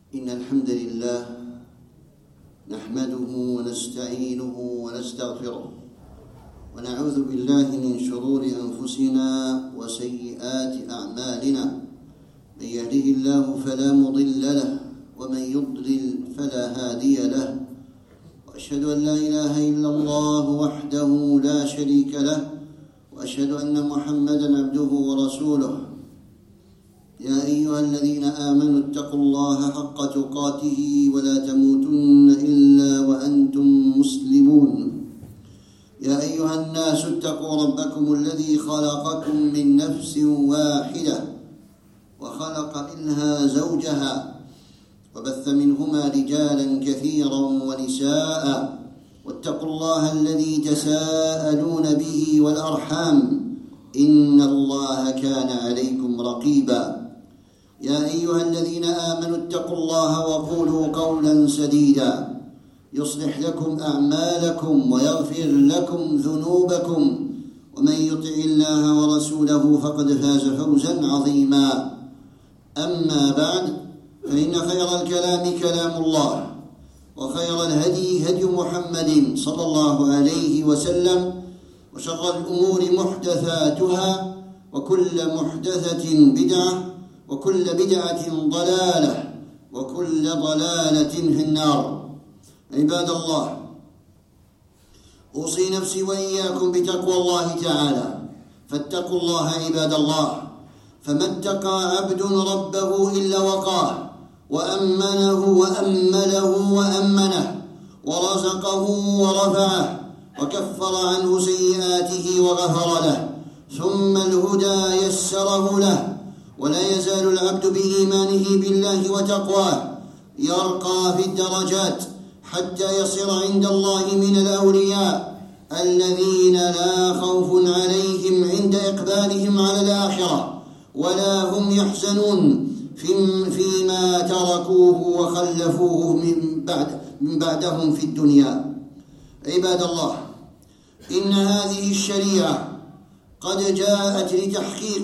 إن الحمد لله نحمده ونستعينه ونستغفره ونعوذ بالله من شرور أنفسنا وسيئات أعمالنا. من يهده الله فلا مضل له ومن يضلل فلا هادي له، وأشهد أن لا إله إلا الله وحده لا شريك له، وأشهد أن محمدًا عبده ورسوله. يا أيها الذين آمنوا اتقوا الله حق تقاته ولا تموتن إلا وأنتم مسلمون. يا أيها الناس اتقوا ربكم الذي خلقكم من نفس واحدة وخلق منها زوجها وبث منهما رجالا كثيرا ونساء، واتقوا الله الذي تساءلون به والأرحام إن الله كان عليكم رقيبا. يا أيها الذين آمنوا اتقوا الله وقولوا قولا سديدا يصلح لكم أعمالكم ويغفر لكم ذنوبكم، ومن يطع الله ورسوله فقد فاز فوزا عظيما. أما بعد، فإن خير الكلام كلام الله، وخير الهدي هدي محمد صلى الله عليه وسلم، وشر الأمور محدثاتها، وكل محدثة بدعة، وكل بدعة ضلالة، وكل ضلالة في النار. عباد الله، أوصي نفسي وإياكم بتقوى الله تعالى، فاتقوا الله عباد الله، فما اتقى عبد ربه إلا وقاه، وأمنه وأمنه، ورزقه ورفعه، وكفر عنه سيئاته وغفر له، ثم الهدى يسره له. ولا يزال العبد بإيمانه بالله وتقواه يرقى في الدرجات حتى يصير عند الله من الأولياء الذين لا خوف عليهم عند إقبالهم على الآخرة، ولا هم يحزنون فيما تركوه وخلفوه من بعدهم في الدنيا. عباد الله، إن هذه الشريعة قد جاءت لتحقيق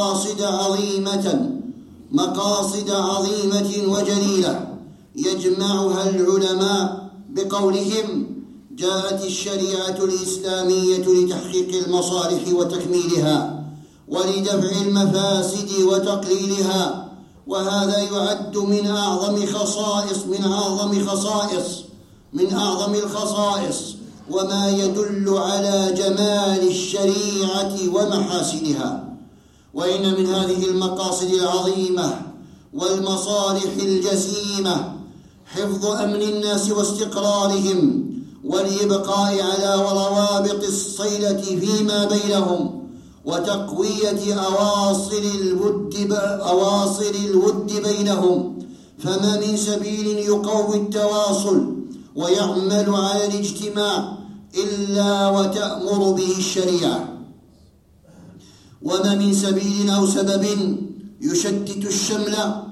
مقاصد عظيمة وجليلة يجمعها العلماء بقولهم: جاءت الشريعة الإسلامية لتحقيق المصالح وتكميلها، ولدفع المفاسد وتقليلها. وهذا يعد من أعظم الخصائص وما يدل على جمال الشريعة ومحاسنها. وإن من هذه المقاصد العظيمة والمصالح الجسيمة حفظ أمن الناس واستقرارهم، والإبقاء على روابط الصلة فيما بينهم، وتقوية أواصر الود بينهم. فما من سبيل يقوي التواصل ويعمل على الاجتماع إلا وتأمر به الشريعة، وما من سبيل أو سبب يشتت الشمل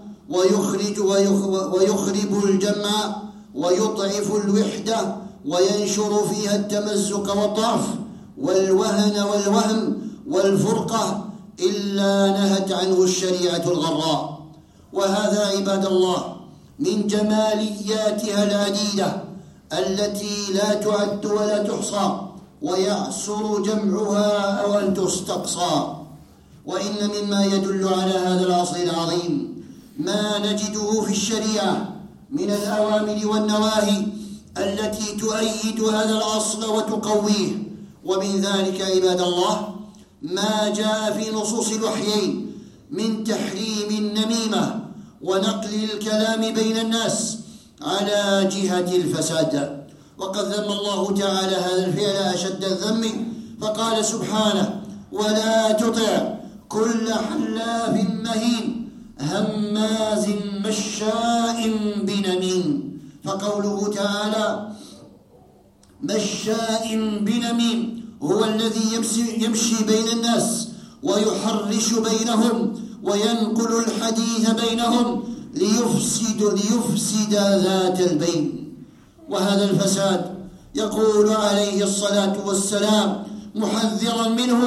ويخرب الجمع ويضعف الوحدة وينشر فيها التمزق والضعف والوهم والفرقة إلا نهت عنه الشريعة الغراء. وهذا عباد الله من جمالياتها العديدة التي لا تعد ولا تحصى، ويعسر جمعها أو أن تستقصى. وإن مما يدل على هذا الأصل العظيم ما نجده في الشريعة من الأوامر والنواهي التي تؤيد هذا الأصل وتقويه. ومن ذلك عباد الله ما جاء في نصوص الوحيين من تحريم النميمة ونقل الكلام بين الناس على جهة الفساد. وقد ذم الله تعالى هذا الفعل أشد الذم، فقال سبحانه: ولا تطع كل حلاف مهين هماز مشاء بنميم. فقوله تعالى مشاء بنميم هو الذي يمشي بين الناس ويحرش بينهم وينقل الحديث بينهم ليفسد ذات البين. وهذا الفساد يقول عليه الصلاة والسلام محذرا منه: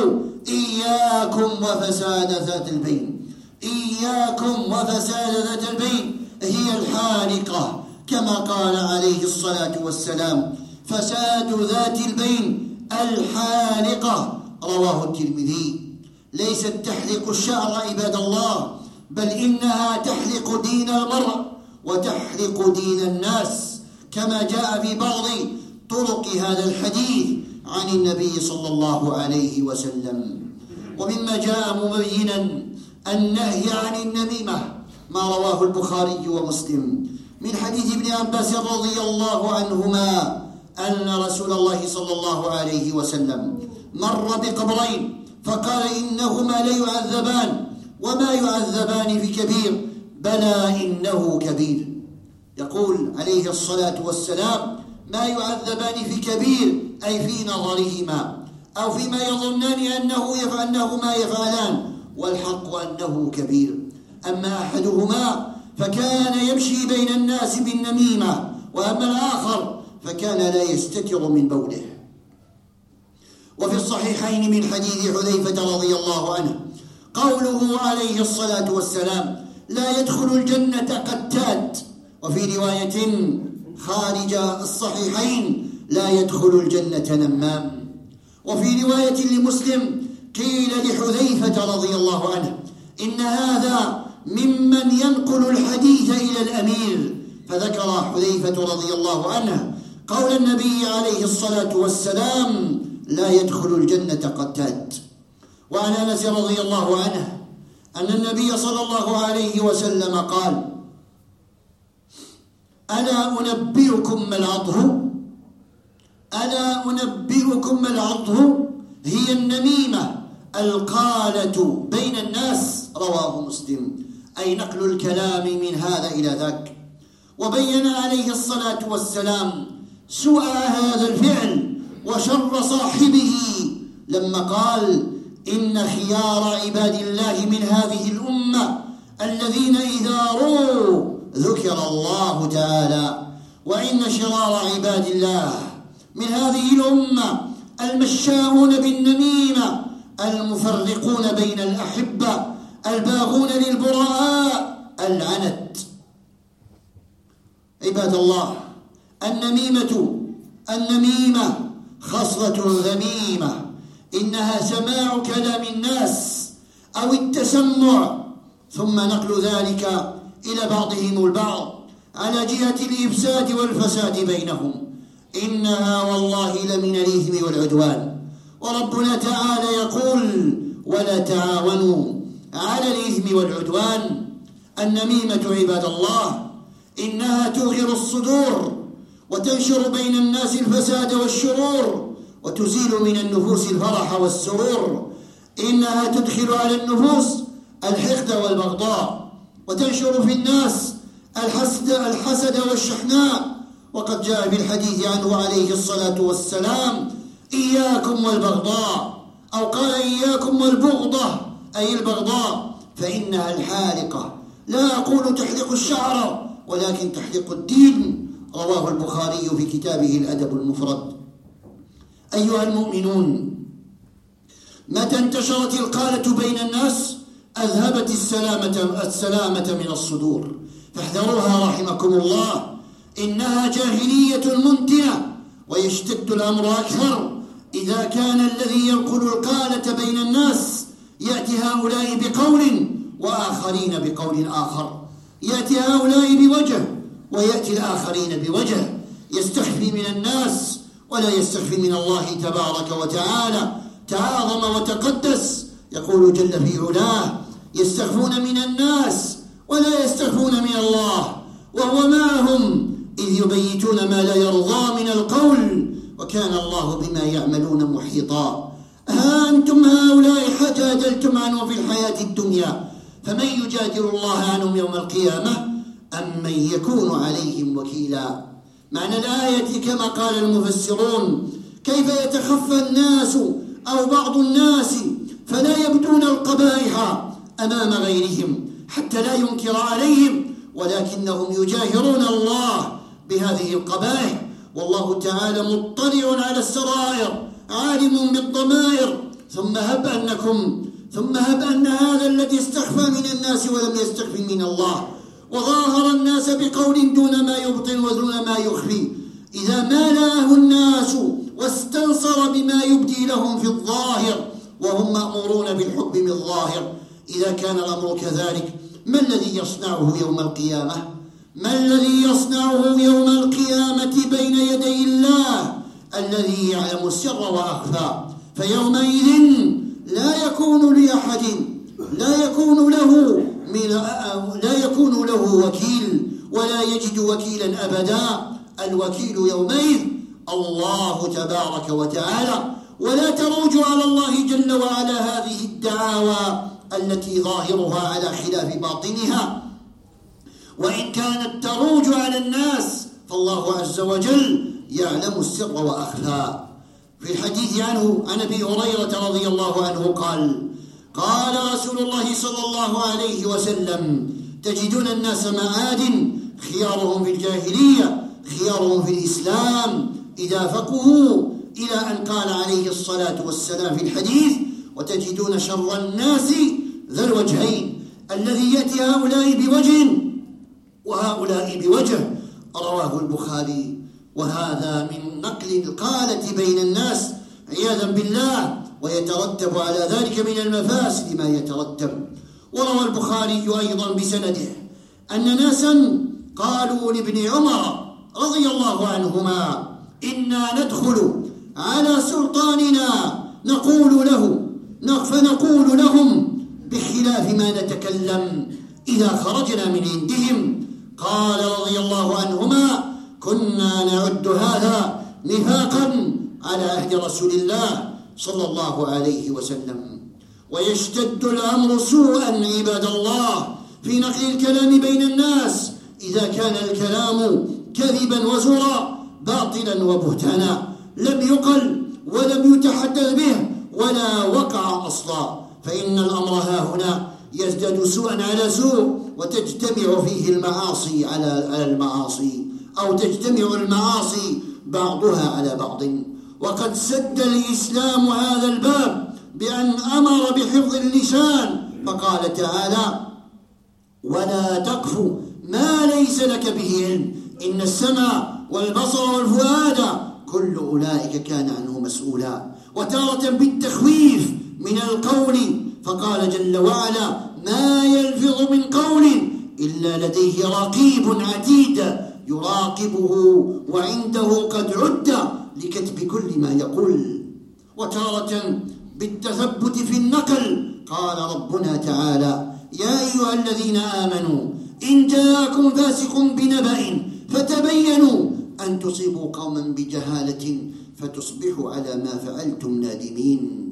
إياكم وفساد ذات البين. إياكم وفساد ذات البين هي هي الحالقة كما قال عليه الصلاة والسلام: فساد ذات البين الحالقة. رواه الترمذي. ليست تحلق الشعر عباد الله، بل إنها تحلق دين المرء وتحلق دين الناس، كما جاء في بعض طرق هذا الحديث عن النبي صلى الله عليه وسلم. ومما جاء مبينا النهي عن النميمة ما رواه البخاري ومسلم من حديث ابن عباس رضي الله عنهما أن رسول الله صلى الله عليه وسلم مر بقبرين فقال: إنهما ليعذبان وما يعذبان في كبير، بلى إنه كبير. يقول عليه الصلاة والسلام: ما يعذبان في كبير، أي في نظرهما أو فيما يظنان أنهما يفعلان، والحق أنه كبير. أما أحدهما فكان يمشي بين الناس بالنميمة، وأما الآخر فكان لا يستتر من بوله. وفي الصحيحين من حديث حذيفة رضي الله عنه قوله عليه الصلاة والسلام: لا يدخل الجنة قتات. وفي رواية خارج الصحيحين: لا يدخل الجنة نمام. وفي رواية لمسلم قيل لحذيفة رضي الله عنه: إن هذا ممن ينقل الحديث إلى الأمير، فذكر حذيفة رضي الله عنه قول النبي عليه الصلاة والسلام: لا يدخل الجنة قتات. وعن أنس رضي الله عنه أن النبي صلى الله عليه وسلم قال: ألا أنبئكم ما العضه؟ ألا أنبئكم ما العضه؟ هي النميمة القالة بين الناس. رواه مسلم. أي نقل الكلام من هذا إلى ذاك. وبين عليه الصلاة والسلام سوء هذا الفعل وشر صاحبه لما قال: إن خيار عباد الله من هذه الأمة الذين إذا رؤوا ذكر الله تعالى، وإن شرار عباد الله من هذه الأمة المشاؤون بالنميمة، المفرقون بين الأحبة، الباغون للبراء، العنت. عباد الله، النميمة خصلة ذميمة، إنها سماع كلام الناس أو التسمع ثم نقل ذلك إلى بعضهم البعض على جهة الإفساد والفساد بينهم. إنها والله لمن الإثم والعدوان. وربنا تعالى يقول: ولا تعاونوا على الإثم والعدوان. النميمة عباد الله إنها توغر الصدور وتنشر بين الناس الفساد والشرور وتزيل من النفوس الفرح والسرور. إنها تدخل على النفوس الحقد والبغضاء وتنشر في الناس الحسد والشحناء. وقد جاء في الحديث عنه عليه الصلاة والسلام: إياكم والبغضاء، أو قال: إياكم والبغضة، أي البغضاء، فإنها الحالقة. لا أقول تحلق الشعر ولكن تحلق الدين. رواه البخاري في كتابه الأدب المفرد. أيها المؤمنون، متى انتشرت القالة بين الناس أذهبت السلامة من الصدور، فاحذروها رحمكم الله. إنها جاهلية منتنة، ويشتد الأمر أكثر إذا كان الذي ينقل القالة بين الناس يأتي هؤلاء بقول وآخرين بقول آخر، يأتي هؤلاء بوجه ويأتي الآخرين بوجه، يستخفي من الناس ولا يستخفي من الله تبارك وتعالى، تعاظم وتقدس. يقول جل في علاه: يستخفون من الناس ولا يستخفون من الله وهو معهم إذ يبيتون ما لا يرضى من القول وكان الله بما يعملون محيطا. ها أنتم هؤلاء حجادلتم عنه في الحياة الدنيا، فمن يجادل الله عنهم يوم القيامة أم من يكون عليهم وكيلا. معنى الآية كما قال المفسرون: كيف يتخفى الناس أو بعض الناس فلا يبدون القبائح أمام غيرهم حتى لا ينكر عليهم، ولكنهم يجاهرون الله بهذه القبائح، والله تعالى مطلع على السرائر عالم بالضمائر. ثم هب أن هذا الذي استخفى من الناس ولم يستخف من الله وظاهر الناس الناس بقول دون ما يبطن ودون ما يخفي، إذا مالاه الناس واستنصر بما يبدي لهم في الظاهر وهم مأمورون بالحكم بالظاهر. إذا كان الأمر كذلك، ما الذي يصنعه يوم القيامة؟ ما الذي يصنعه يوم القيامة بين يدي الله الذي يعلم السر وأخفى؟ فيومئذ لا يكون له وكيل ولا يجد وكيلا أبدا. الوكيل يومئذ الله تبارك وتعالى، ولا تروج على الله جل وعلا هذه الدعاوى التي ظاهرها على خلاف باطنها، وإن كانت تروج على الناس فالله عز وجل يعلم السر وأخفى. في الحديث عنه عن أبي هريرة رضي الله عنه قال رسول الله صلى الله عليه وسلم: تجدون الناس معادن، خيارهم في الجاهلية خيارهم في الإسلام إذا فقهوا، إلى أن قال عليه الصلاة والسلام في الحديث: وتجدون شر الناس ذا الوجهين، الذي يأتي هؤلاء بوجه وهؤلاء بوجه. رواه البخاري. وهذا من نقل القالة بين الناس عياذا بالله، ويترتب على ذلك من المفاسد ما يترتب. وروى البخاري أيضا بسنده أن ناسا قالوا لابن عمر رضي الله عنهما: إنا ندخل على سلطاننا فنقول لهم بخلاف ما نتكلم إذا خرجنا من عندهم. قال رضي الله عنهما: كنا نعد هذا نفاقا على عهد رسول الله صلى الله عليه وسلم. ويشتد الأمر سوءا عباد الله في نقل الكلام بين الناس، إذا كان الكلام كذبا وزورا باطلا وبهتانا، لم يقل ولم يتحدث به ولا وقع أصلا، فإن الأمر هاهنا يزداد سوءا على سوء، وتجتمع فيه المعاصي على المعاصي، أو تجتمع المعاصي بعضها على بعض. وقد سد الإسلام هذا الباب بأن أمر بحفظ اللسان، فقال تعالى: ولا تقف ما ليس لك به علم إن السمع والبصر والفؤاد كل أولئك كان عنه مسؤولا. وتارة بالتخويف من القول، فقال جل وعلا: ما يلفظ من قول إلا لديه رقيب عتيد يراقبه وعنده قد عد لكتب كل ما يقول. وتارة بالتثبت في النقل، قال ربنا تعالى: يا أيها الذين آمنوا إن جاءكم فاسق بنبأ فتبينوا أن تصيبوا قوما بجهالة فتصبحوا على ما فعلتم نادمين.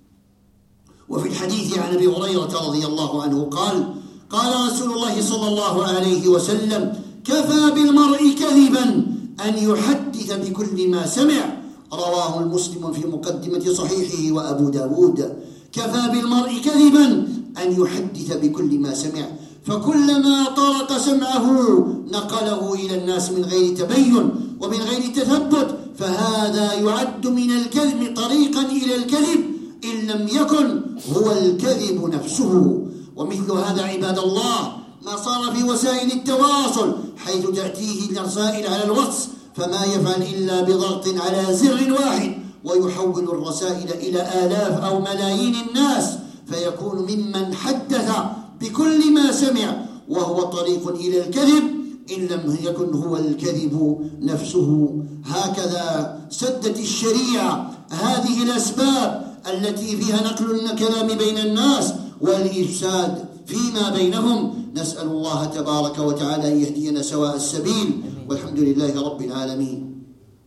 وفي الحديث عن أبي هريرة رضي الله عنه قال رسول الله صلى الله عليه وسلم: كفى بالمرء كذبا أن يحدث بكل ما سمع. رواه المسلم في مقدمة صحيحه وأبو داود. كفى بالمرء كذبا أن يحدث بكل ما سمع، فكلما طرق سمعه نقله إلى الناس من غير تبين ومن غير تثبت، فهذا يعد من الكذب طريقا إلى الكذب إن لم يكن هو الكذب نفسه. ومثل هذا عباد الله ما صار في وسائل التواصل، حيث تأتيه الرسائل على الواتس، فما يفعل إلا بضغط على زر واحد ويحول الرسائل إلى آلاف أو ملايين الناس، فيكون ممن حدث بكل ما سمع، وهو طريق إلى الكذب إن لم يكن هو الكذب نفسه. هكذا سدت الشريعة هذه الأسباب التي فيها نقل الكلام بين الناس والإفساد فيما بينهم. نسأل الله تبارك وتعالى أن يهدينا سواء السبيل، والحمد لله رب العالمين.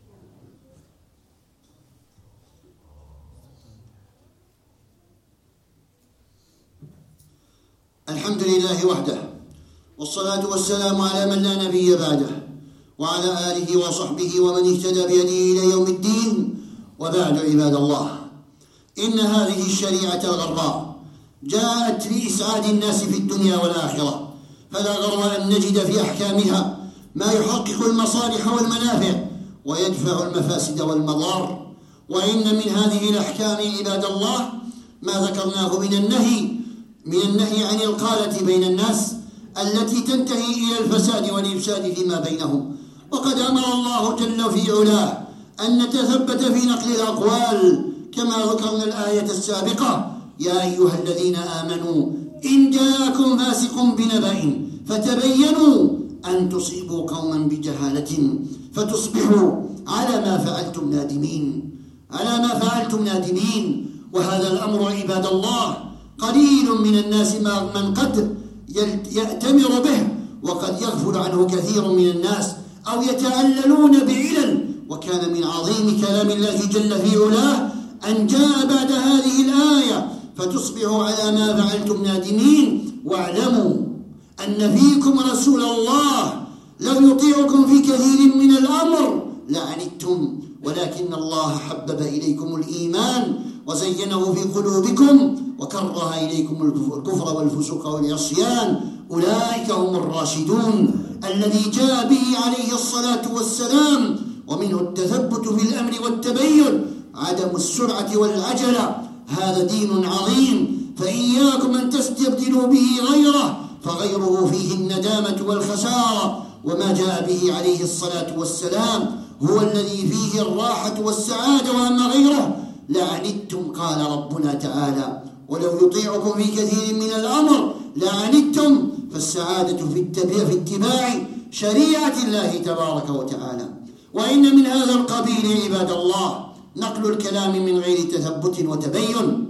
الحمد لله وحده، والصلاة والسلام على من لا نبي بعده، وعلى آله وصحبه ومن اهتدى بهديه إلى يوم الدين. وبعد عباد الله، إن هذه الشريعة الغراء جاءت لإسعاد الناس في الدنيا والآخرة، فلا غر أن نجد في أحكامها ما يحقق المصالح والمنافع ويدفع المفاسد والمضار. وإن من هذه الأحكام عباد الله ما ذكرناه من النهي عن القالة بين الناس، التي تنتهي إلى الفساد والإفساد فيما بينهم. وقد أمر الله جل في علاه أن نتثبت في نقل الأقوال كما ذكرنا الآية السابقة: يا أيها الذين آمنوا إن جاءكم فاسق بنبأ فتبينوا أن تصيبوا قوما بجهالة فتصبحوا على ما فعلتم نادمين. وهذا الأمر عباد الله قليل من الناس من قد يأتمر به، وقد يغفل عنه كثير من الناس أو يتعللون بعلل. وكان من عظيم كلام الله جل في علاه أن جاء بعد هذه الآية: فتصبحوا على ما فعلتم نادمين واعلموا أن فيكم رسول الله لو يطيعكم في كثير من الأمر لعنتم ولكن الله حبب إليكم الإيمان وزينه في قلوبكم وكره إليكم الكفر والفسوق والعصيان أولئك هم الراشدون الذي جاء به عليه الصلاة والسلام. ومنه التثبت في الأمر والتبين، عدم السرعة والعجلة. هذا دين عظيم، فإياكم أن تستبدلوا به غيره، فغيره فيه الندامة والخسارة. وما جاء به عليه الصلاة والسلام هو الذي فيه الراحة والسعادة، وأما غيره لعنتم. قال ربنا تعالى: ولو يطيعكم في كثير من الأمر لعنتم. فالسعادة في اتباع شريعة الله تبارك وتعالى. وإن من هذا القبيل عباد الله نقل الكلام من غير تثبت وتبين،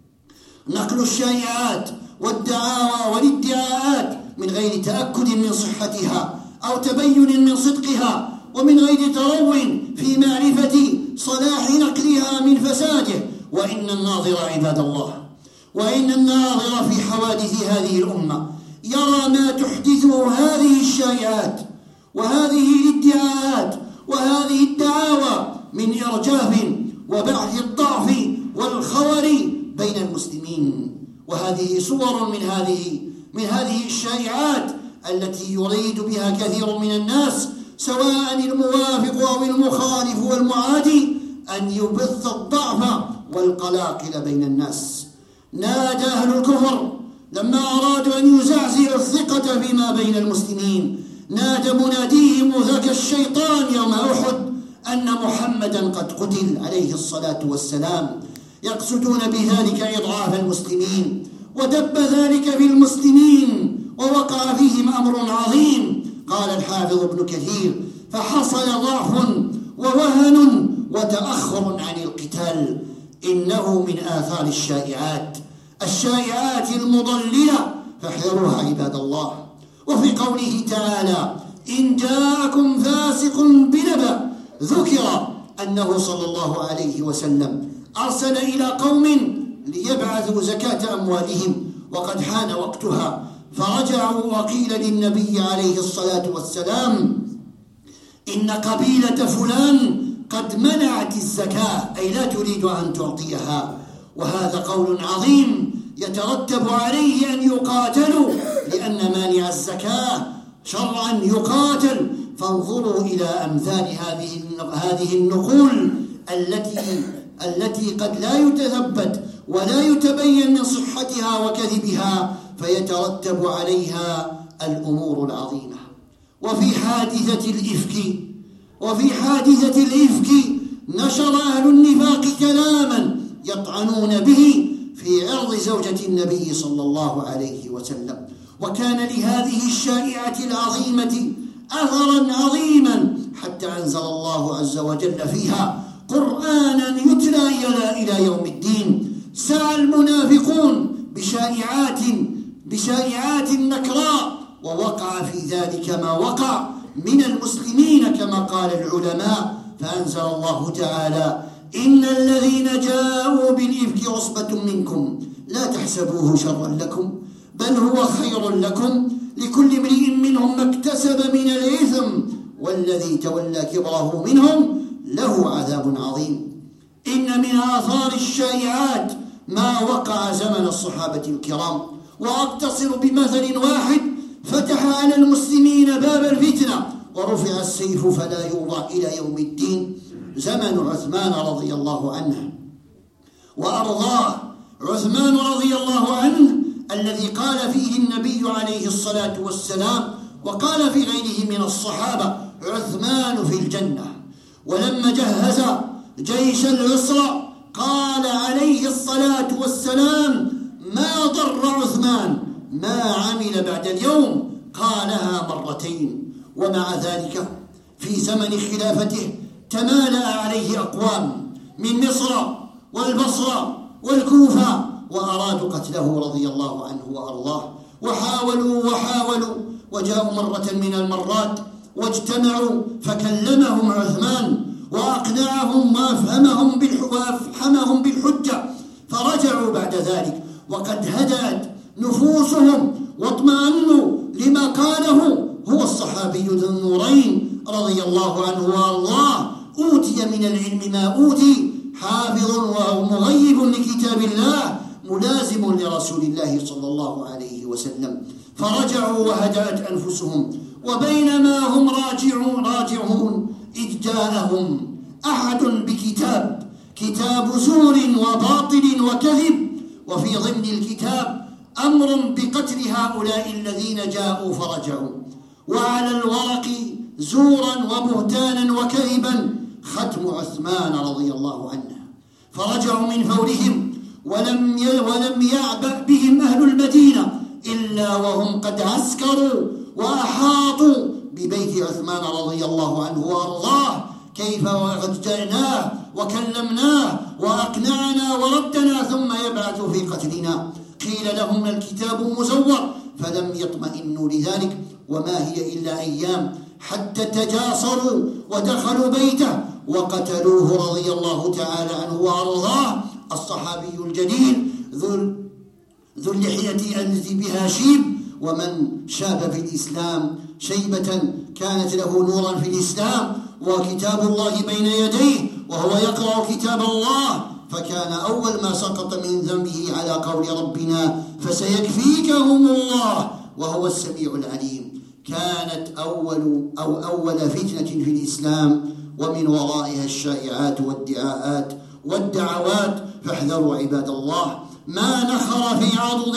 نقل الشائعات والدعاوى والادعاءات من غير تأكد من صحتها أو تبين من صدقها، ومن غير ترو في معرفة صلاح نقلها من فساده. وإن الناظر عباد الله، وإن الناظر في حوادث هذه الأمة يرى ما تحدثه هذه الشائعات وهذه الادعاءات وهذه الدعاوى من إرجاف وبعث الضعف والخور بين المسلمين. وهذه صور من هذه الشائعات التي يريد بها كثير من الناس، سواء الموافق أو المخالف والمعادي، أن يبث الضعف والقلاقل بين الناس. نادى أهل الكفر لما أرادوا أن يزعزعوا الثقة فيما بين المسلمين، نادى مناديهم ذاك الشيطان يوم أحد أن محمدا قد قتل عليه الصلاة والسلام، يقصدون بذلك إضعاف المسلمين. ودب ذلك في المسلمين ووقع فيهم أمر عظيم. قال الحافظ ابن كثير: فحصل ضعف ووهن وتأخر عن القتال. إنه من آثار الشائعات المضللة، فاحذروها عباد الله. وفي قوله تعالى: إن جاءكم فاسق بنبأ، ذكر أنه صلى الله عليه وسلم أرسل إلى قوم ليبعثوا زكاة أموالهم وقد حان وقتها، فرجعوا وقيل للنبي عليه الصلاة والسلام: إن قبيلة فلان قد منعت الزكاة، أي لا تريد أن تعطيها. وهذا قول عظيم يترتب عليه أن يقاتلوا، لأن مانع الزكاة شرعا يقاتل. فانظروا إلى أمثال هذه النقول التي قد لا يتثبت ولا يتبين من صحتها وكذبها، فيترتب عليها الأمور العظيمة. وفي حادثة الإفك نشر أهل النفاق كلاما يطعنون به في عرض زوجة النبي صلى الله عليه وسلم. وكان لهذه الشائعة العظيمة أثرا عظيما، حتى أنزل الله عز وجل فيها قرآنا يتلى إلى يوم الدين. سعى المنافقون بشائعات نكراء، ووقع في ذلك ما وقع من المسلمين كما قال العلماء. فأنزل الله تعالى: إن الذين جاءوا بالإفك عصبة منكم لا تحسبوه شرا لكم بل هو خير لكم لكل امرئ منهم ما اكتسب من الإثم والذي تولى كبره منهم له عذاب عظيم. إن من آثار الشائعات ما وقع زمن الصحابة الكرام. وأقتصر بمثل واحد فتح على المسلمين باب الفتنة ورفع السيف فلا يوضع إلى يوم الدين، زمن عثمان رضي الله عنه وأرضاه. عثمان رضي الله عنه الذي قال فيه النبي عليه الصلاة والسلام وقال في غيره من الصحابة: عثمان في الجنة. ولما جهز جيش العسرة قال عليه الصلاة والسلام: ما ضر عثمان ما عمل بعد اليوم، قالها مرتين. ومع ذلك في زمن خلافته تمالأ عليه أقوام من مصر والبصرة والكوفة وأرادوا قتله رضي الله عنه وأرضاه، وحاولوا وجاءوا مرة من المرات واجتمعوا فكلمهم عثمان وأقنعهم وأفحمهم بالحجة، فرجعوا بعد ذلك وقد هدأت نفوسهم واطمأنوا لما قاله هو الصحابي ذو النورين رضي الله عنه وأرضاه: أوتي من العلم ما أوتي، حافظ ومغيب لكتاب الله، ملازم لرسول الله صلى الله عليه وسلم. فرجعوا وهدأت أنفسهم، وبينما هم راجعون إذ جاءهم أحد كتاب زور وباطل وكذب، وفي ضمن الكتاب أمر بقتل هؤلاء الذين جاءوا فرجعوا، وعلى الورق زورا وبهتانا وكذبا ختم عثمان رضي الله عنه. فرجعوا من فورهم ولم يعبأ بهم أهل المدينة إلا وهم قد عسكروا وأحاطوا ببيت عثمان رضي الله عنه وأرضاه. كيف وقد جئناه وكلمناه وأقنعنا وردنا ثم يبعث في قتلنا؟ قيل لهم الكتاب مزور فلم يطمئنوا لذلك، وما هي إلا أيام حتى تجاسروا ودخلوا بيته وقتلوه رضي الله تعالى عنه وأرضاه. الصحابي الجليل ذو اللحية التي بها شيب، ومن شاب في الإسلام شيبة كانت له نورا في الإسلام وكتاب الله بين يديه وهو يقرأ كتاب الله، فكان أول ما سقط من ذنبه على قول ربنا: فسيكفيكهم الله وهو السميع العليم. كانت أول فتنة في الإسلام، ومن ورائها الشائعات والدعوات. فاحذروا عباد الله، ما نخر في عضد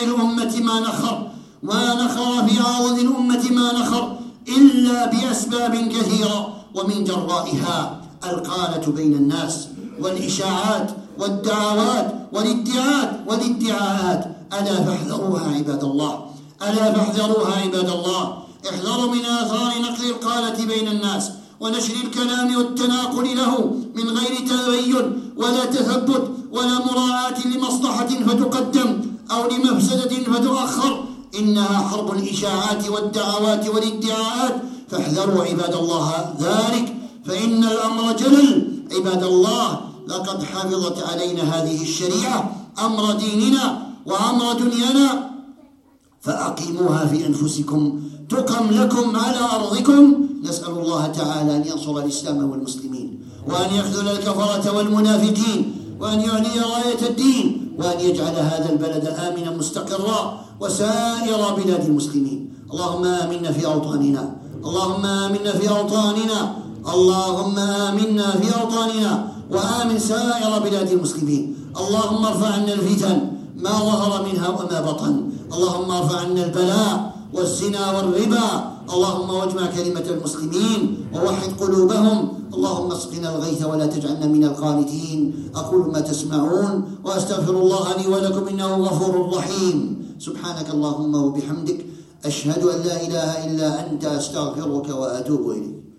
الأمة ما نخر إلا بأسباب كثيرة، ومن جرائها القالة بين الناس والإشاعات والدعوات والادعاءات. ألا فاحذروها عباد الله. احذروا من آثار نقل القالة بين الناس ونشر الكلام والتناقل له من غير تبين ولا تثبت ولا مراعاة لمصلحة فتقدم أو لمفسدة فتؤخر. إنها حرب الإشاعات والدعوات والادعاءات، فاحذروا عباد الله ذلك، فإن الأمر جلل. عباد الله، لقد حفظت علينا هذه الشريعة أمر ديننا وأمر دنيانا، فأقيموها في أنفسكم تقم لكم على أرضكم. نسأل الله تعالى أن ينصر الإسلام والمسلمين، وأن يخذل الكفرة والمنافقين، وأن يعلي راية الدين، وأن يجعل هذا البلد آمنا مستقرا وسائر بلاد المسلمين. اللهم آمنا في أوطاننا، وآمن سائر بلاد المسلمين. اللهم ارفع عنا الفتن ما ظهر منها وما بطن. اللهم ارفع عنا البلاء والزنا والربا. اللهم واجمع كلمة المسلمين ووحد قلوبهم. اللهم اسقنا الغيث ولا تجعلنا من القانتين. أقول ما تسمعون وأستغفر الله لي ولكم إنه غفور رحيم. سبحانك اللهم وبحمدك، أشهد أن لا إله إلا أنت، أستغفرك وأتوب إليك.